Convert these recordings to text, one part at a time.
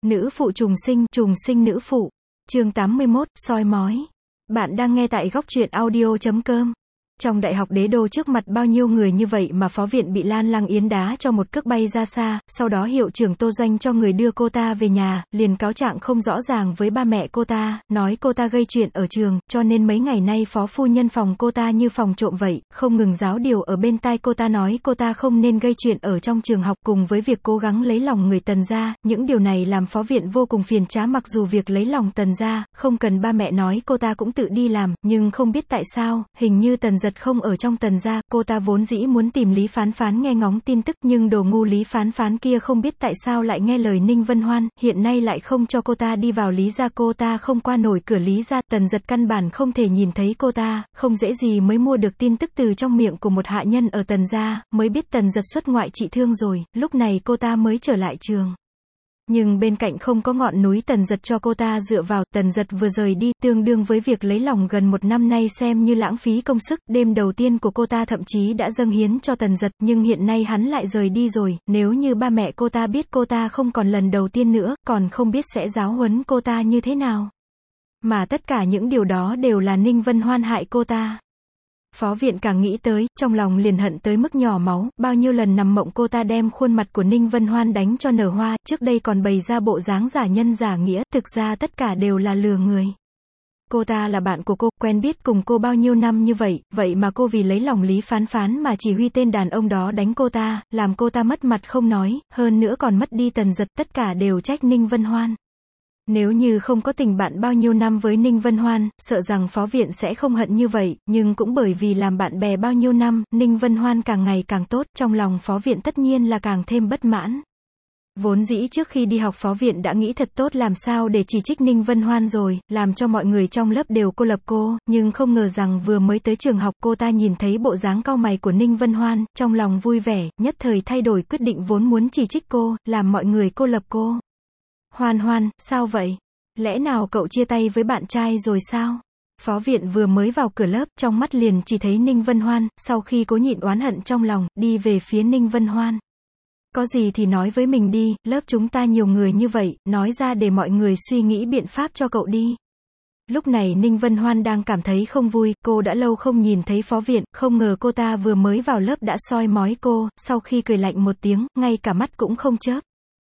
Nữ phụ trùng sinh nữ phụ. Chương 81, soi mói. Bạn đang nghe tại góc truyện audio.com. Trong đại học Đế Đô trước mặt bao nhiêu người như vậy mà phó viện bị Lan Lăng Yến đá cho một cước bay ra xa, sau đó hiệu trưởng Tô Doanh cho người đưa cô ta về nhà, liền cáo trạng không rõ ràng với ba mẹ cô ta, nói cô ta gây chuyện ở trường, cho nên mấy ngày nay phó phu nhân phòng cô ta như phòng trộm vậy, không ngừng giáo điều ở bên tai cô ta nói cô ta không nên gây chuyện ở trong trường học, cùng với việc cố gắng lấy lòng người Tần gia, những điều này làm phó viện vô cùng phiền trá. Mặc dù việc lấy lòng Tần gia, không cần ba mẹ nói cô ta cũng tự đi làm, nhưng không biết tại sao, hình như Tần Giật không ở trong Tần gia, cô ta vốn dĩ muốn tìm Lý Phán Phán nghe ngóng tin tức, nhưng đồ ngu Lý Phán Phán kia không biết tại sao lại nghe lời Ninh Vân Hoan, hiện nay lại không cho cô ta đi vào Lý gia, cô ta không qua nổi cửa Lý gia, Tần Giật căn bản không thể nhìn thấy cô ta, không dễ gì mới mua được tin tức từ trong miệng của một hạ nhân ở Tần gia, mới biết Tần Giật xuất ngoại trị thương rồi, lúc này cô ta mới trở lại trường. Nhưng bên cạnh không có ngọn núi Tần Giật cho cô ta dựa vào, Tần Giật vừa rời đi, tương đương với việc lấy lòng gần một năm nay xem như lãng phí công sức, đêm đầu tiên của cô ta thậm chí đã dâng hiến cho Tần Giật, nhưng hiện nay hắn lại rời đi rồi, nếu như ba mẹ cô ta biết cô ta không còn lần đầu tiên nữa, còn không biết sẽ giáo huấn cô ta như thế nào. Mà tất cả những điều đó đều là Ninh Vân Hoan hại cô ta. Phó viện càng nghĩ tới, trong lòng liền hận tới mức nhỏ máu, bao nhiêu lần nằm mộng cô ta đem khuôn mặt của Ninh Vân Hoan đánh cho nở hoa, trước đây còn bày ra bộ dáng giả nhân giả nghĩa, thực ra tất cả đều là lừa người. Cô ta là bạn của cô, quen biết cùng cô bao nhiêu năm như vậy, vậy mà cô vì lấy lòng Lý Phán Phán mà chỉ huy tên đàn ông đó đánh cô ta, làm cô ta mất mặt không nói, hơn nữa còn mất đi Tần Giật, tất cả đều trách Ninh Vân Hoan. Nếu như không có tình bạn bao nhiêu năm với Ninh Vân Hoan, sợ rằng phó viện sẽ không hận như vậy, nhưng cũng bởi vì làm bạn bè bao nhiêu năm, Ninh Vân Hoan càng ngày càng tốt, trong lòng phó viện tất nhiên là càng thêm bất mãn. Vốn dĩ trước khi đi học phó viện đã nghĩ thật tốt làm sao để chỉ trích Ninh Vân Hoan rồi, làm cho mọi người trong lớp đều cô lập cô, nhưng không ngờ rằng vừa mới tới trường học cô ta nhìn thấy bộ dáng cau mày của Ninh Vân Hoan, trong lòng vui vẻ, nhất thời thay đổi quyết định vốn muốn chỉ trích cô, làm mọi người cô lập cô. Hoan Hoan, sao vậy? Lẽ nào cậu chia tay với bạn trai rồi sao? Phó viện vừa mới vào cửa lớp, trong mắt liền chỉ thấy Ninh Vân Hoan, sau khi cố nhịn oán hận trong lòng, đi về phía Ninh Vân Hoan. Có gì thì nói với mình đi, lớp chúng ta nhiều người như vậy, nói ra để mọi người suy nghĩ biện pháp cho cậu đi. Lúc này Ninh Vân Hoan đang cảm thấy không vui, cô đã lâu không nhìn thấy phó viện, không ngờ cô ta vừa mới vào lớp đã soi mói cô, sau khi cười lạnh một tiếng, ngay cả mắt cũng không chớp.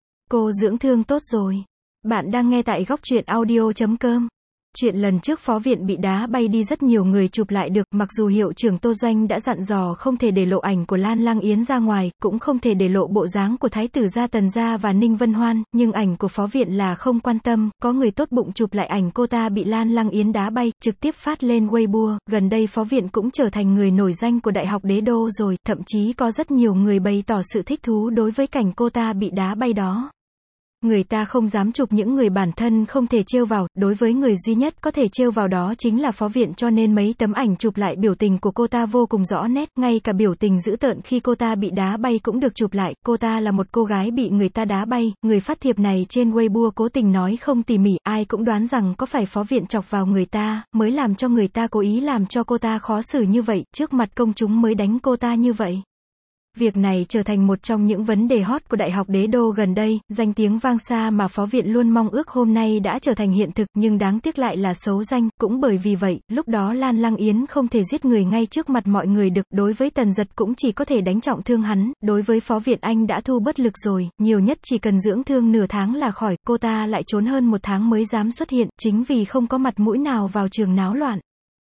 Cô dưỡng thương tốt rồi. Bạn đang nghe tại góc truyện audio.com. Chuyện lần trước phó viện bị đá bay đi rất nhiều người chụp lại được, mặc dù hiệu trưởng Tô Doanh đã dặn dò không thể để lộ ảnh của Lan Lăng Yến ra ngoài, cũng không thể để lộ bộ dáng của thái tử gia Tần gia và Ninh Vân Hoan, nhưng ảnh của phó viện là không quan tâm, có người tốt bụng chụp lại ảnh cô ta bị Lan Lăng Yến đá bay, trực tiếp phát lên Weibo, gần đây phó viện cũng trở thành người nổi danh của đại học Đế Đô rồi, thậm chí có rất nhiều người bày tỏ sự thích thú đối với cảnh cô ta bị đá bay đó. Người ta không dám chụp những người bản thân không thể trêu vào, đối với người duy nhất có thể trêu vào đó chính là phó viện, cho nên mấy tấm ảnh chụp lại biểu tình của cô ta vô cùng rõ nét, ngay cả biểu tình dữ tợn khi cô ta bị đá bay cũng được chụp lại, cô ta là một cô gái bị người ta đá bay, người phát thiệp này trên Weibo cố tình nói không tỉ mỉ, ai cũng đoán rằng có phải phó viện chọc vào người ta, mới làm cho người ta cố ý làm cho cô ta khó xử như vậy, trước mặt công chúng mới đánh cô ta như vậy. Việc này trở thành một trong những vấn đề hot của Đại học Đế Đô gần đây, danh tiếng vang xa mà phó viện luôn mong ước hôm nay đã trở thành hiện thực, nhưng đáng tiếc lại là xấu danh, cũng bởi vì vậy, lúc đó Lan Lăng Yến không thể giết người ngay trước mặt mọi người được, đối với Tần Giật cũng chỉ có thể đánh trọng thương hắn, đối với phó viện anh đã thu bất lực rồi, nhiều nhất chỉ cần dưỡng thương nửa tháng là khỏi, cô ta lại trốn hơn một tháng mới dám xuất hiện, chính vì không có mặt mũi nào vào trường náo loạn.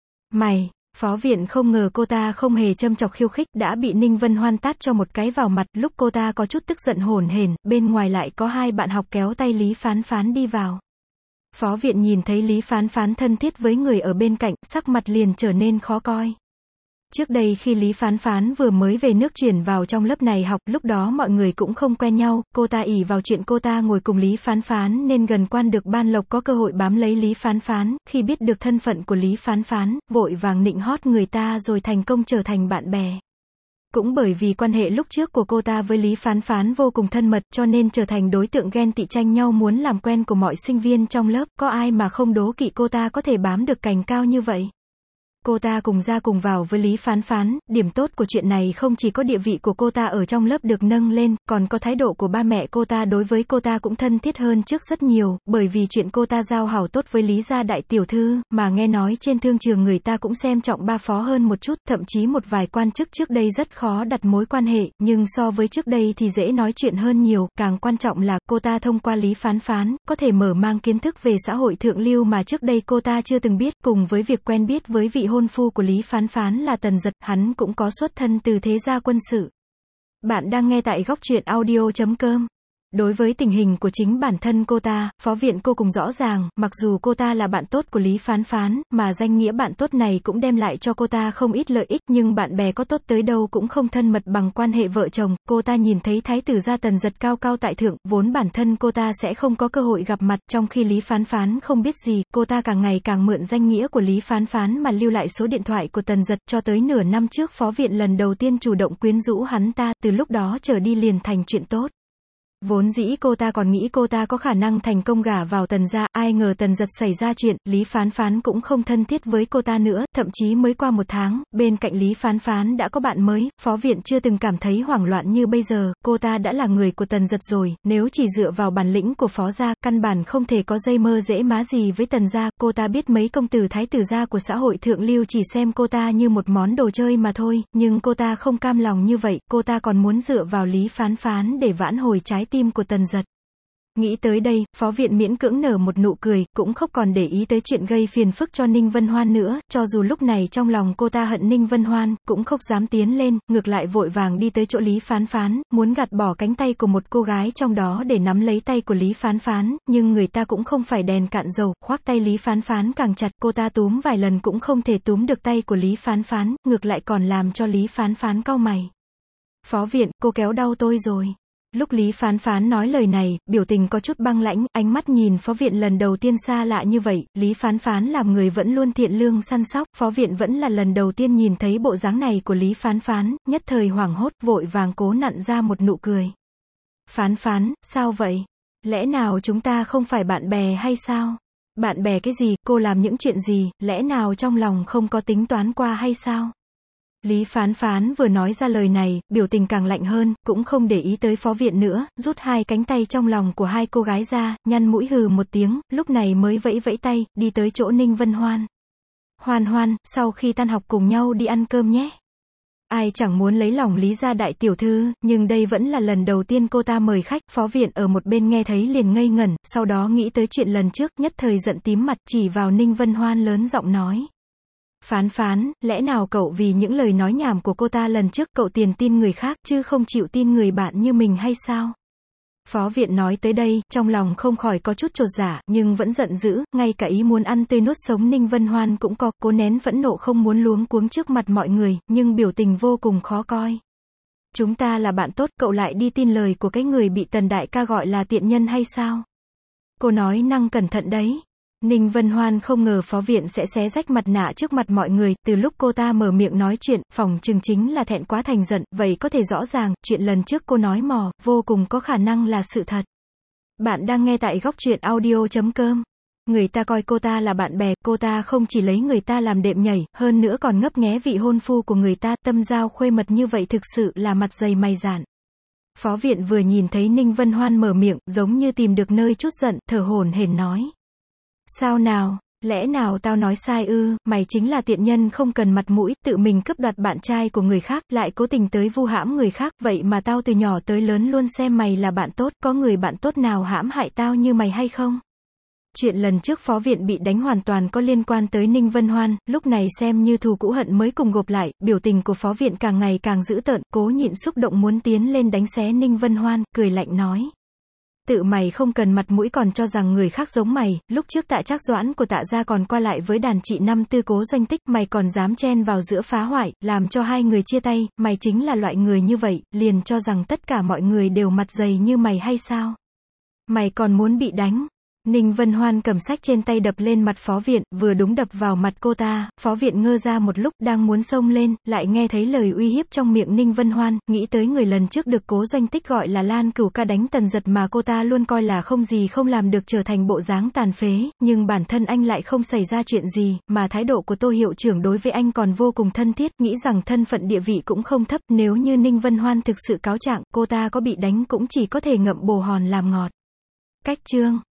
Phó viện không ngờ cô ta không hề châm chọc khiêu khích, đã bị Ninh Vân Hoan tát cho một cái vào mặt, lúc cô ta có chút tức giận hổn hển, bên ngoài lại có hai bạn học kéo tay Lý Phán Phán đi vào. Phó viện nhìn thấy Lý Phán Phán thân thiết với người ở bên cạnh, sắc mặt liền trở nên khó coi. Trước đây khi Lý Phán Phán vừa mới về nước chuyển vào trong lớp này học, lúc đó mọi người cũng không quen nhau, cô ta ỷ vào chuyện cô ta ngồi cùng Lý Phán Phán nên gần quan được ban lộc có cơ hội bám lấy Lý Phán Phán, khi biết được thân phận của Lý Phán Phán, vội vàng nịnh hót người ta rồi thành công trở thành bạn bè. Cũng bởi vì quan hệ lúc trước của cô ta với Lý Phán Phán vô cùng thân mật, cho nên trở thành đối tượng ghen tị tranh nhau muốn làm quen của mọi sinh viên trong lớp, có ai mà không đố kỵ cô ta có thể bám được cành cao như vậy. cô ta cùng ra cùng vào với Lý Phán Phán, điểm tốt của chuyện này không chỉ có địa vị của cô ta ở trong lớp được nâng lên, còn có thái độ của ba mẹ cô ta đối với cô ta cũng thân thiết hơn trước rất nhiều, bởi vì chuyện cô ta giao hảo tốt với Lý gia đại tiểu thư, mà nghe nói trên thương trường người ta cũng xem trọng ba phó hơn một chút, thậm chí một vài quan chức trước đây rất khó đặt mối quan hệ, nhưng so với trước đây thì dễ nói chuyện hơn nhiều, càng quan trọng là cô ta thông qua Lý Phán Phán, có thể mở mang kiến thức về xã hội thượng lưu mà trước đây cô ta chưa từng biết, cùng với việc quen biết với vị hôn phu của Lý Phán Phán là Tần Dật, hắn cũng có xuất thân từ thế gia quân sự. Bạn đang nghe tại góc truyện audio.com. Đối với tình hình của chính bản thân cô ta, Phó Viện cô cùng rõ ràng, mặc dù cô ta là bạn tốt của Lý Phán Phán, mà danh nghĩa bạn tốt này cũng đem lại cho cô ta không ít lợi ích, nhưng bạn bè có tốt tới đâu cũng không thân mật bằng quan hệ vợ chồng. Cô ta nhìn thấy thái tử gia Tần Dật cao cao tại thượng, vốn bản thân cô ta sẽ không có cơ hội gặp mặt, trong khi Lý Phán Phán không biết gì, cô ta càng ngày càng mượn danh nghĩa của Lý Phán Phán mà lưu lại số điện thoại của Tần Dật, cho tới nửa năm trước Phó Viện lần đầu tiên chủ động quyến rũ hắn ta, từ lúc đó trở đi liền thành chuyện tốt. Vốn dĩ cô ta còn nghĩ cô ta có khả năng thành công gả vào Tần gia, ai ngờ Tần Dật xảy ra chuyện, Lý Phán Phán cũng không thân thiết với cô ta nữa, thậm chí mới qua một tháng, bên cạnh Lý Phán Phán đã có bạn mới, Phó Viện chưa từng cảm thấy hoảng loạn như bây giờ, cô ta đã là người của Tần Dật rồi, nếu chỉ dựa vào bản lĩnh của Phó gia, căn bản không thể có dây mơ dễ má gì với Tần gia, cô ta biết mấy công tử thái tử gia của xã hội thượng lưu chỉ xem cô ta như một món đồ chơi mà thôi, nhưng cô ta không cam lòng như vậy, cô ta còn muốn dựa vào Lý Phán Phán để vãn hồi trái tim của Tần Dật. Nghĩ tới đây, Phó Viện miễn cưỡng nở một nụ cười, cũng không còn để ý tới chuyện gây phiền phức cho Ninh Vân Hoan nữa, cho dù lúc này trong lòng cô ta hận Ninh Vân Hoan, cũng không dám tiến lên, ngược lại vội vàng đi tới chỗ Lý Phán Phán, muốn gạt bỏ cánh tay của một cô gái trong đó để nắm lấy tay của Lý Phán Phán, nhưng người ta cũng không phải đèn cạn dầu, khoác tay Lý Phán Phán càng chặt, cô ta túm vài lần cũng không thể túm được tay của Lý Phán Phán, ngược lại còn làm cho Lý Phán Phán cau mày. Phó Viện, cô kéo đau tôi rồi. Lúc Lý Phán Phán nói lời này, biểu tình có chút băng lãnh, ánh mắt nhìn Phó Viện lần đầu tiên xa lạ như vậy, Lý Phán Phán làm người vẫn luôn thiện lương săn sóc, Phó Viện vẫn là lần đầu tiên nhìn thấy bộ dáng này của Lý Phán Phán, nhất thời hoảng hốt, vội vàng cố nặn ra một nụ cười. Phán Phán, sao vậy? Lẽ nào chúng ta không phải bạn bè hay sao? Bạn bè cái gì, cô làm những chuyện gì, lẽ nào trong lòng không có tính toán qua hay sao? Lý Phán Phán vừa nói ra lời này, biểu tình càng lạnh hơn, cũng không để ý tới Phó Viện nữa, rút hai cánh tay trong lòng của hai cô gái ra, nhăn mũi hừ một tiếng, lúc này mới vẫy vẫy tay, đi tới chỗ Ninh Vân Hoan. Hoan Hoan, sau khi tan học cùng nhau đi ăn cơm nhé. Ai chẳng muốn lấy lòng Lý gia đại tiểu thư, nhưng đây vẫn là lần đầu tiên cô ta mời khách, Phó Viện ở một bên nghe thấy liền ngây ngẩn, sau đó nghĩ tới chuyện lần trước, nhất thời giận tím mặt, chỉ vào Ninh Vân Hoan lớn giọng nói. Phán Phán, lẽ nào cậu vì những lời nói nhảm của cô ta lần trước cậu tiền tin người khác, chứ không chịu tin người bạn như mình hay sao? Phó Viện nói tới đây, trong lòng không khỏi có chút chột dạ, nhưng vẫn giận dữ, ngay cả ý muốn ăn tươi nuốt sống Ninh Vân Hoan cũng có, cố nén phẫn nộ không muốn luống cuống trước mặt mọi người, nhưng biểu tình vô cùng khó coi. Chúng ta là bạn tốt, cậu lại đi tin lời của cái người bị Tần đại ca gọi là tiện nhân hay sao? Cô nói năng cẩn thận đấy. Ninh Vân Hoan không ngờ Phó Viện sẽ xé rách mặt nạ trước mặt mọi người, từ lúc cô ta mở miệng nói chuyện, phỏng chừng chính là thẹn quá thành giận, vậy có thể rõ ràng, chuyện lần trước cô nói mò, vô cùng có khả năng là sự thật. Bạn đang nghe tại góc truyện audio.com. Người ta coi cô ta là bạn bè, cô ta không chỉ lấy người ta làm đệm nhảy, hơn nữa còn ngấp nghé vị hôn phu của người ta, tâm giao khuê mật như vậy thực sự là mặt dày mày dạn. Phó Viện vừa nhìn thấy Ninh Vân Hoan mở miệng, giống như tìm được nơi chút giận, thở hổn hển nói. Sao nào, lẽ nào tao nói sai ư, mày chính là tiện nhân không cần mặt mũi, tự mình cướp đoạt bạn trai của người khác, lại cố tình tới vu hãm người khác, vậy mà tao từ nhỏ tới lớn luôn xem mày là bạn tốt, có người bạn tốt nào hãm hại tao như mày hay không? Chuyện lần trước Phó Viện bị đánh hoàn toàn có liên quan tới Ninh Vân Hoan, lúc này xem như thù cũ hận mới cùng gộp lại, biểu tình của Phó Viện càng ngày càng dữ tợn, cố nhịn xúc động muốn tiến lên đánh xé Ninh Vân Hoan, cười lạnh nói. Tự mày không cần mặt mũi còn cho rằng người khác giống mày, lúc trước Tạ Trác Doãn của Tạ gia còn qua lại với đàn chị năm tư Cố Doanh Tích, mày còn dám chen vào giữa phá hoại, làm cho hai người chia tay, mày chính là loại người như vậy, liền cho rằng tất cả mọi người đều mặt dày như mày hay sao? Mày còn muốn bị đánh? Ninh Vân Hoan cầm sách trên tay đập lên mặt Phó Viện, vừa đúng đập vào mặt cô ta, Phó Viện ngơ ra một lúc, đang muốn xông lên, lại nghe thấy lời uy hiếp trong miệng Ninh Vân Hoan, nghĩ tới người lần trước được Cố Doanh Tích gọi là Lan Cửu Ca đánh Tần Giật mà cô ta luôn coi là không gì không làm được trở thành bộ dáng tàn phế, nhưng bản thân anh lại không xảy ra chuyện gì, mà thái độ của Tô hiệu trưởng đối với anh còn vô cùng thân thiết, nghĩ rằng thân phận địa vị cũng không thấp, nếu như Ninh Vân Hoan thực sự cáo trạng, cô ta có bị đánh cũng chỉ có thể ngậm bồ hòn làm ngọt. Cách chương